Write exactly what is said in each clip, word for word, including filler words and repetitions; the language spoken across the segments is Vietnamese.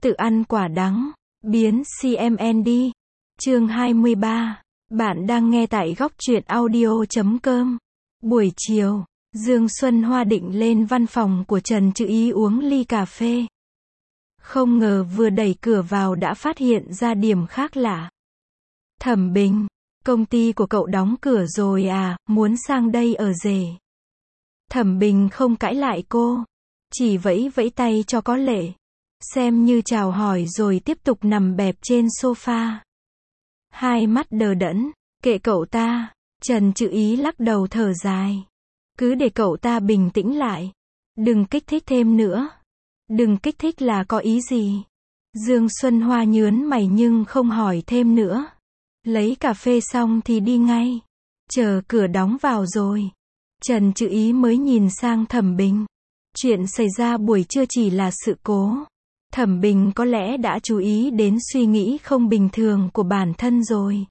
Tự ăn quả đắng, biến xê em en đi. Chương hai mươi ba. Bạn đang nghe tại góc truyện audio chấm com. Buổi chiều, Dương Xuân Hoa định lên văn phòng của Trần Trự Ý uống ly cà phê. Không ngờ vừa đẩy cửa vào đã phát hiện ra điểm khác lạ. Thẩm Bình, công ty của cậu đóng cửa rồi à, muốn sang đây ở rể. Thẩm Bình không cãi lại cô, chỉ vẫy vẫy tay cho có lệ, xem như chào hỏi rồi tiếp tục nằm bẹp trên sofa. Hai mắt đờ đẫn, kệ cậu ta, Trần Trự Ý lắc đầu thở dài. Cứ để cậu ta bình tĩnh lại. Đừng kích thích thêm nữa. Đừng kích thích là có ý gì? Dương Xuân Hoa nhớn mày nhưng không hỏi thêm nữa. Lấy cà phê xong thì đi ngay. Chờ cửa đóng vào rồi, Trần Trự Ý mới nhìn sang Thẩm Bình. Chuyện xảy ra buổi trưa chỉ là sự cố. Thẩm Bình có lẽ đã chú ý đến suy nghĩ không bình thường của bản thân rồi,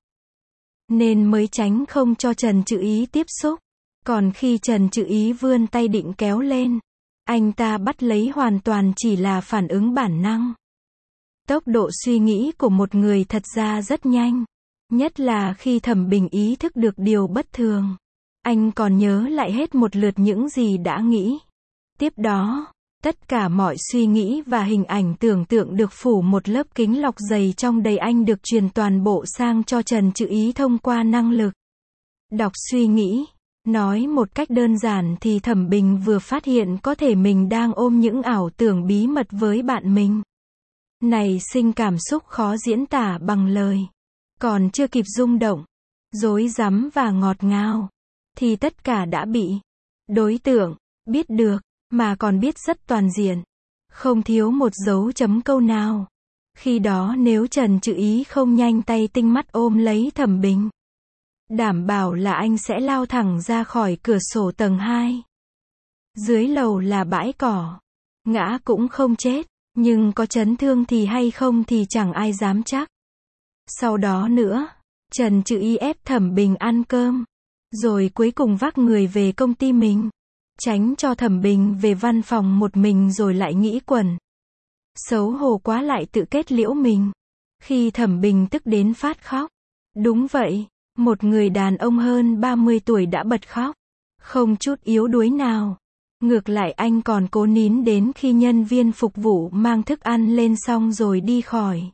nên mới tránh không cho Trần Trự Ý tiếp xúc. Còn khi Trần Trự Ý vươn tay định kéo lên, anh ta bắt lấy hoàn toàn chỉ là phản ứng bản năng. Tốc độ suy nghĩ của một người thật ra rất nhanh, nhất là khi Thẩm Bình ý thức được điều bất thường. Anh còn nhớ lại hết một lượt những gì đã nghĩ. Tiếp đó, tất cả mọi suy nghĩ và hình ảnh tưởng tượng được phủ một lớp kính lọc dày trong đầy anh được truyền toàn bộ sang cho Trần Trự Ý thông qua năng lực đọc suy nghĩ. Nói một cách đơn giản thì Thẩm Bình vừa phát hiện có thể mình đang ôm những ảo tưởng bí mật với bạn mình. Này sinh cảm xúc khó diễn tả bằng lời. Còn chưa kịp rung động, rối rắm và ngọt ngào, thì tất cả đã bị đối tượng biết được, mà còn biết rất toàn diện, không thiếu một dấu chấm câu nào. Khi đó nếu Trần Trự Ý không nhanh tay tinh mắt ôm lấy Thẩm Bình, đảm bảo là anh sẽ lao thẳng ra khỏi cửa sổ tầng hai. Dưới lầu là bãi cỏ, ngã cũng không chết, nhưng có chấn thương thì hay không thì chẳng ai dám chắc. Sau đó nữa, Trần Trự Ý ép Thẩm Bình ăn cơm, rồi cuối cùng vác người về công ty mình, tránh cho Thẩm Bình về văn phòng một mình rồi lại nghĩ quẩn. Xấu hổ quá lại tự kết liễu mình. Khi Thẩm Bình tức đến phát khóc. Đúng vậy, một người đàn ông hơn ba mươi tuổi đã bật khóc, không chút yếu đuối nào. Ngược lại anh còn cố nín đến khi nhân viên phục vụ mang thức ăn lên xong rồi đi khỏi.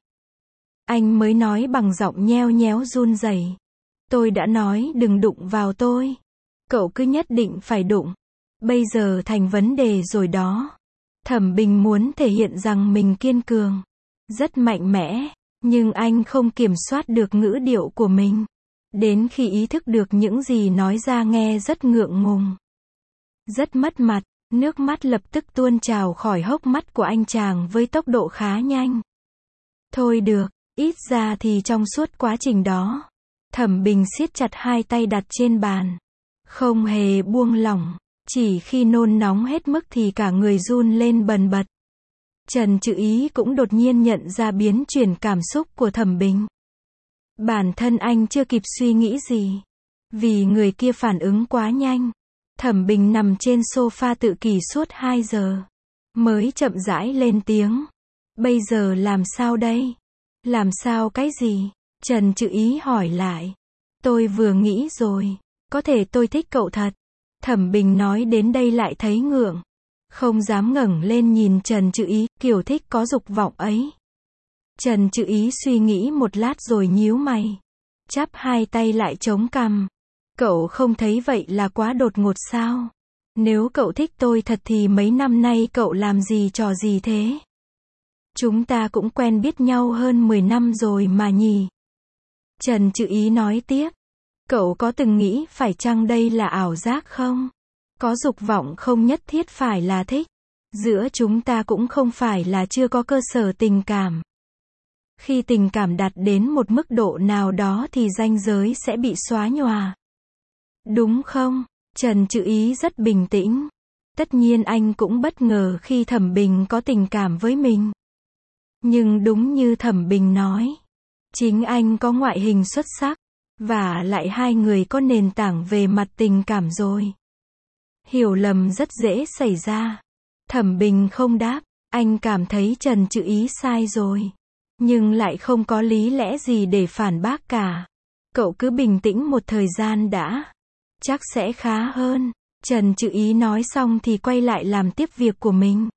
Anh mới nói bằng giọng nheo nhéo run rẩy. Tôi đã nói đừng đụng vào tôi. Cậu cứ nhất định phải đụng. Bây giờ thành vấn đề rồi đó. Thẩm Bình muốn thể hiện rằng mình kiên cường, rất mạnh mẽ, nhưng anh không kiểm soát được ngữ điệu của mình. Đến khi ý thức được những gì nói ra nghe rất ngượng ngùng, rất mất mặt, nước mắt lập tức tuôn trào khỏi hốc mắt của anh chàng với tốc độ khá nhanh. Thôi được, ít ra thì trong suốt quá trình đó, Thẩm Bình siết chặt hai tay đặt trên bàn, không hề buông lỏng. Chỉ khi nôn nóng hết mức thì cả người run lên bần bật. Trần Trự Ý cũng đột nhiên nhận ra biến chuyển cảm xúc của Thẩm Bình. Bản thân anh chưa kịp suy nghĩ gì, vì người kia phản ứng quá nhanh. Thẩm Bình nằm trên sofa tự kỷ suốt hai giờ, mới chậm rãi lên tiếng. Bây giờ làm sao đây? Làm sao cái gì? Trần Trự Ý hỏi lại. Tôi vừa nghĩ rồi, có thể tôi thích cậu thật. Thẩm Bình nói đến đây lại thấy ngượng, không dám ngẩng lên nhìn Trần Trự Ý, kiểu thích có dục vọng ấy. Trần Trự Ý suy nghĩ một lát rồi nhíu mày, chắp hai tay lại chống cằm. Cậu không thấy vậy là quá đột ngột sao? Nếu cậu thích tôi thật thì mấy năm nay cậu làm gì trò gì thế? Chúng ta cũng quen biết nhau hơn mười năm rồi mà nhỉ? Trần Trự Ý nói tiếp. Cậu có từng nghĩ phải chăng đây là ảo giác không? Có dục vọng không nhất thiết phải là thích. Giữa chúng ta cũng không phải là chưa có cơ sở tình cảm. Khi tình cảm đạt đến một mức độ nào đó thì ranh giới sẽ bị xóa nhòa. Đúng không? Trần Trự Ý rất bình tĩnh. Tất nhiên anh cũng bất ngờ khi Thẩm Bình có tình cảm với mình. Nhưng đúng như Thẩm Bình nói, chính anh có ngoại hình xuất sắc. Và lại hai người có nền tảng về mặt tình cảm rồi. Hiểu lầm rất dễ xảy ra. Thẩm Bình không đáp, Anh cảm thấy Trần Chữ Ý sai rồi. Nhưng lại không có lý lẽ gì để phản bác cả. Cậu cứ bình tĩnh một thời gian đã. Chắc sẽ khá hơn. Trần Chữ Ý nói xong thì quay lại làm tiếp việc của mình.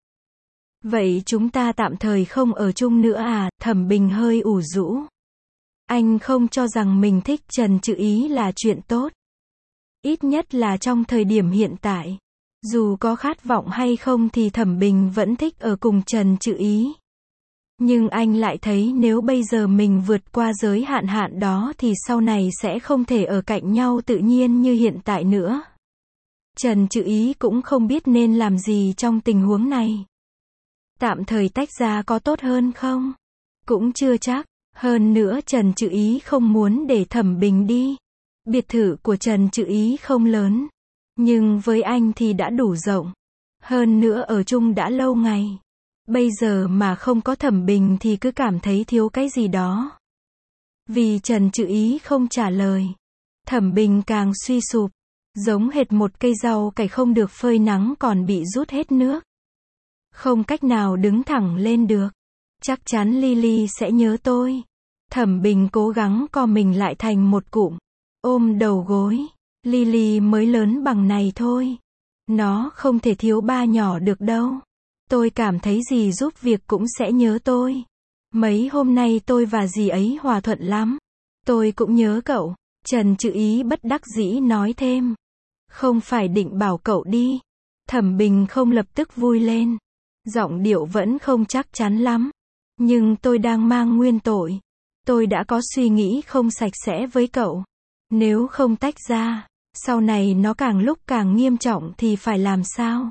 Vậy chúng ta tạm thời không ở chung nữa à? Thẩm Bình hơi ủ rũ. Anh không cho rằng mình thích Trần Chữ Ý là chuyện tốt. Ít nhất là trong thời điểm hiện tại. Dù có khát vọng hay không thì Thẩm Bình vẫn thích ở cùng Trần Chữ Ý. Nhưng anh lại thấy nếu bây giờ mình vượt qua giới hạn hạn đó thì sau này sẽ không thể ở cạnh nhau tự nhiên như hiện tại nữa. Trần Chữ Ý cũng không biết nên làm gì trong tình huống này. Tạm thời tách ra có tốt hơn không? Cũng chưa chắc. Hơn nữa Trần Chữ Ý không muốn để Thẩm Bình đi. Biệt thự của Trần Chữ Ý không lớn. Nhưng với anh thì đã đủ rộng. Hơn nữa ở chung đã lâu ngày. Bây giờ mà không có Thẩm Bình thì cứ cảm thấy thiếu cái gì đó. Vì Trần Chữ Ý không trả lời. Thẩm Bình càng suy sụp. Giống hệt một cây rau cải không được phơi nắng còn bị rút hết nước. Không cách nào đứng thẳng lên được. Chắc chắn Lily sẽ nhớ tôi. Thẩm Bình cố gắng co mình lại thành một cụm. Ôm đầu gối. Lily mới lớn bằng này thôi. Nó không thể thiếu ba nhỏ được đâu. Tôi cảm thấy dì giúp việc cũng sẽ nhớ tôi. Mấy hôm nay tôi và dì ấy hòa thuận lắm. Tôi cũng nhớ cậu. Trần Chữ Ý bất đắc dĩ nói thêm. Không phải định bảo cậu đi. Thẩm Bình không lập tức vui lên. Giọng điệu vẫn không chắc chắn lắm. Nhưng tôi đang mang nguyên tội. Tôi đã có suy nghĩ không sạch sẽ với cậu. Nếu không tách ra, sau này nó càng lúc càng nghiêm trọng thì phải làm sao?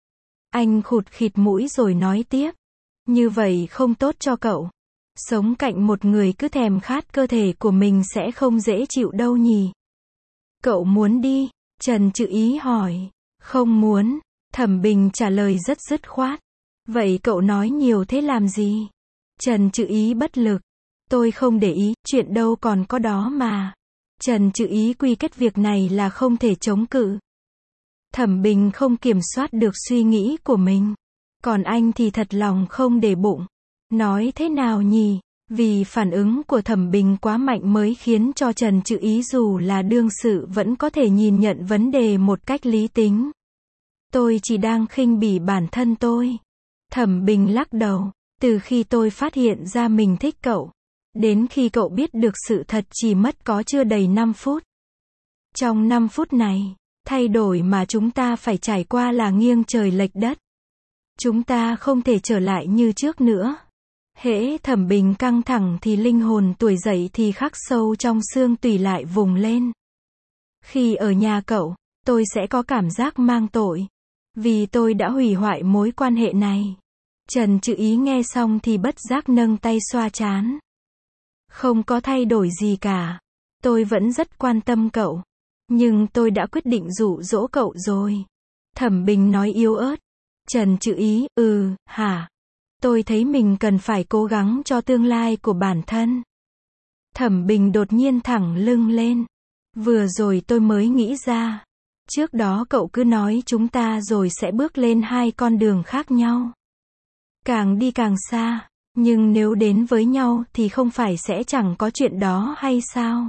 Anh khụt khịt mũi rồi nói tiếp. Như vậy không tốt cho cậu. Sống cạnh một người cứ thèm khát cơ thể của mình sẽ không dễ chịu đâu nhỉ. Cậu muốn đi? Trần Chữ Ý hỏi. Không muốn. Thẩm Bình trả lời rất dứt khoát. Vậy cậu nói nhiều thế làm gì? Trần Chữ Ý bất lực. Tôi không để ý, chuyện đâu còn có đó mà. Trần Chữ Ý quy kết việc này là không thể chống cự. Thẩm Bình không kiểm soát được suy nghĩ của mình. Còn anh thì thật lòng không để bụng. Nói thế nào nhỉ? Vì phản ứng của Thẩm Bình quá mạnh mới khiến cho Trần Chữ Ý dù là đương sự vẫn có thể nhìn nhận vấn đề một cách lý tính. Tôi chỉ đang khinh bỉ bản thân tôi. Thẩm Bình lắc đầu. Từ khi tôi phát hiện ra mình thích cậu, đến khi cậu biết được sự thật chỉ mất có chưa đầy năm phút. Trong năm phút này, thay đổi mà chúng ta phải trải qua là nghiêng trời lệch đất. Chúng ta không thể trở lại như trước nữa. Hễ Thẩm Bình căng thẳng thì linh hồn tuổi dậy thì khắc sâu trong xương tủy lại vùng lên. Khi ở nhà cậu, tôi sẽ có cảm giác mang tội. Vì tôi đã hủy hoại mối quan hệ này. Trần Chữ Ý nghe xong thì bất giác nâng tay xoa trán. Không có thay đổi gì cả. Tôi vẫn rất quan tâm cậu. Nhưng tôi đã quyết định dụ dỗ cậu rồi. Thẩm Bình nói yếu ớt. Trần Chữ Ý, ừ, hả? Tôi thấy mình cần phải cố gắng cho tương lai của bản thân. Thẩm Bình đột nhiên thẳng lưng lên. Vừa rồi tôi mới nghĩ ra. Trước đó cậu cứ nói chúng ta rồi sẽ bước lên hai con đường khác nhau. Càng đi càng xa. Nhưng nếu đến với nhau thì không phải sẽ chẳng có chuyện đó hay sao?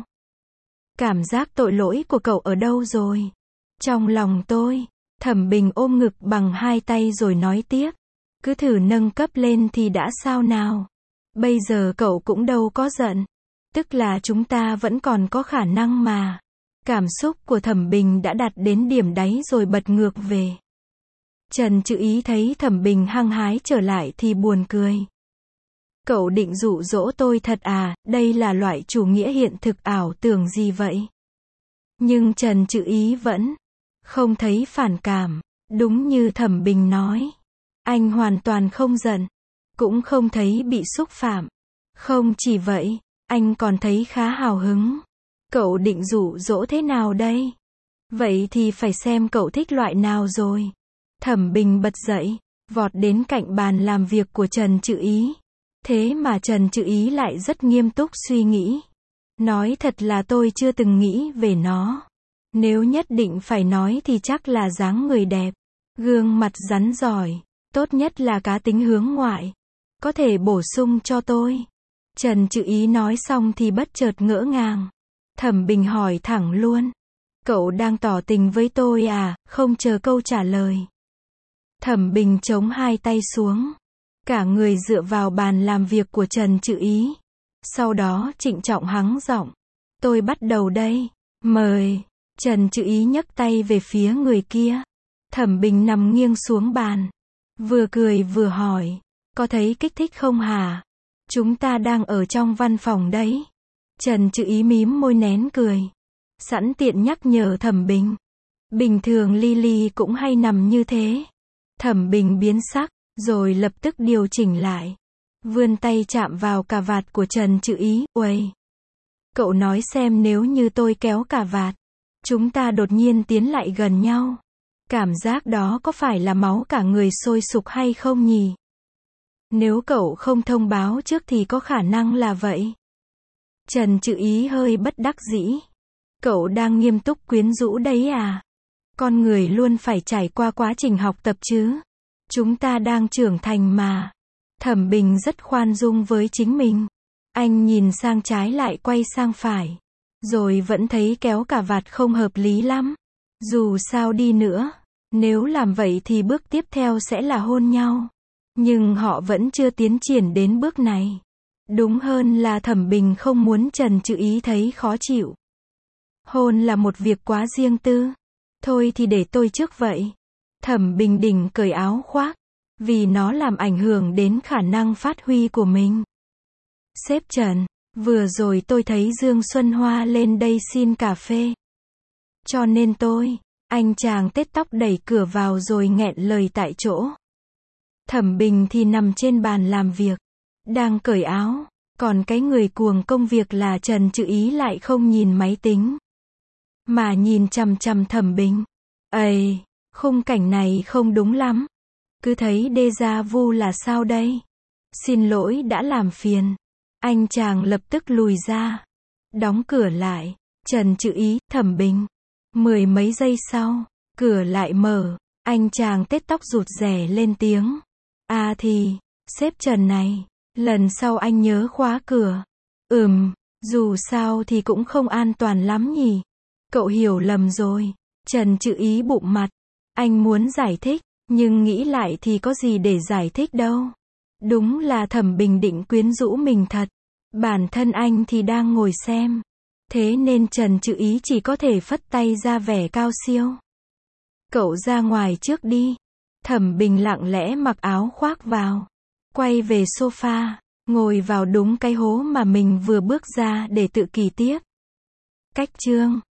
Cảm giác tội lỗi của cậu ở đâu rồi? Trong lòng tôi. Thẩm Bình ôm ngực bằng hai tay rồi nói tiếp. Cứ thử nâng cấp lên thì đã sao nào? Bây giờ cậu cũng đâu có giận. Tức là chúng ta vẫn còn có khả năng mà. Cảm xúc của Thẩm Bình đã đạt đến điểm đáy rồi bật ngược về. Trần Chữ Ý thấy Thẩm Bình hăng hái trở lại thì buồn cười. Cậu định dụ dỗ tôi thật à? Đây là loại chủ nghĩa hiện thực ảo tưởng gì vậy? Nhưng Trần Chữ Ý vẫn không thấy phản cảm. Đúng như Thẩm Bình nói. Anh hoàn toàn không giận. Cũng không thấy bị xúc phạm. Không chỉ vậy, anh còn thấy khá hào hứng. Cậu định dụ dỗ thế nào đây? Vậy thì phải xem cậu thích loại nào rồi. Thẩm Bình bật dậy, vọt đến cạnh bàn làm việc của Trần Chữ Ý. Thế mà Trần Chữ Ý lại rất nghiêm túc suy nghĩ. Nói thật là tôi chưa từng nghĩ về nó. Nếu nhất định phải nói thì chắc là dáng người đẹp, gương mặt rắn giỏi, Tốt nhất là cá tính hướng ngoại. Có thể bổ sung cho tôi. Trần Trự Ý nói xong thì bất chợt ngỡ ngàng. Thẩm Bình hỏi thẳng luôn. Cậu đang tỏ tình với tôi à, không chờ câu trả lời. Thẩm Bình chống hai tay xuống. Cả người dựa vào bàn làm việc của Trần Trự Ý. Sau đó trịnh trọng hắng giọng. Tôi bắt đầu đây. Mời. Trần Trự Ý nhấc tay về phía người kia. Thẩm Bình nằm nghiêng xuống bàn. Vừa cười vừa hỏi. Có thấy kích thích không hả? Chúng ta đang ở trong văn phòng đấy. Trần Trự Ý mím môi nén cười. Sẵn tiện nhắc nhở Thẩm Bình. Bình thường Lily cũng hay nằm như thế. Thẩm Bình biến sắc, rồi lập tức điều chỉnh lại. Vươn tay chạm vào cà vạt của Trần Trự Ý. Uầy! Cậu nói xem nếu như tôi kéo cà vạt, chúng ta đột nhiên tiến lại gần nhau. Cảm giác đó có phải là máu cả người sôi sục hay không nhỉ? Nếu cậu không thông báo trước thì có khả năng là vậy. Trần Trự Ý hơi bất đắc dĩ. Cậu đang nghiêm túc quyến rũ đấy à? Con người luôn phải trải qua quá trình học tập chứ. Chúng ta đang trưởng thành mà. Thẩm Bình rất khoan dung với chính mình. Anh nhìn sang trái lại quay sang phải. Rồi vẫn thấy kéo cà vạt không hợp lý lắm. Dù sao đi nữa, nếu làm vậy thì bước tiếp theo sẽ là hôn nhau. Nhưng họ vẫn chưa tiến triển đến bước này. Đúng hơn là Thẩm Bình không muốn Trần Trự Ý thấy khó chịu. Hôn là một việc quá riêng tư. Thôi thì để tôi trước vậy. Thẩm Bình đỉnh cởi áo khoác. Vì nó làm ảnh hưởng đến khả năng phát huy của mình. Sếp Trần, vừa rồi tôi thấy Dương Xuân Hoa lên đây xin cà phê. Cho nên tôi, anh chàng tết tóc đẩy cửa vào rồi nghẹn lời tại chỗ. Thẩm Bình thì nằm trên bàn làm việc, đang cởi áo, còn cái người cuồng công việc là Trần Trự Ý lại không nhìn máy tính, mà nhìn chằm chằm Thẩm Bình. Ây, khung cảnh này không đúng lắm. Cứ thấy déjà vu là sao đây? Xin lỗi đã làm phiền. Anh chàng lập tức lùi ra. Đóng cửa lại. Trần Trự Ý, Thẩm Bình. Mười mấy giây sau, cửa lại mở. Anh chàng tết tóc rụt rè lên tiếng. À thì, sếp Trần này, lần sau anh nhớ khóa cửa. Ừm, dù sao thì cũng không an toàn lắm nhỉ. Cậu hiểu lầm rồi. Trần Trự Ý bụng mặt. Anh muốn giải thích, nhưng nghĩ lại thì có gì để giải thích đâu. Đúng là Thẩm Bình định quyến rũ mình thật. Bản thân anh thì đang ngồi xem. Thế nên Trần Trự Ý chỉ có thể phất tay ra vẻ cao siêu. Cậu ra ngoài trước đi. Thẩm Bình lặng lẽ mặc áo khoác vào. Quay về sofa, ngồi vào đúng cái hố mà mình vừa bước ra để tự kỳ tiếp. Cách chương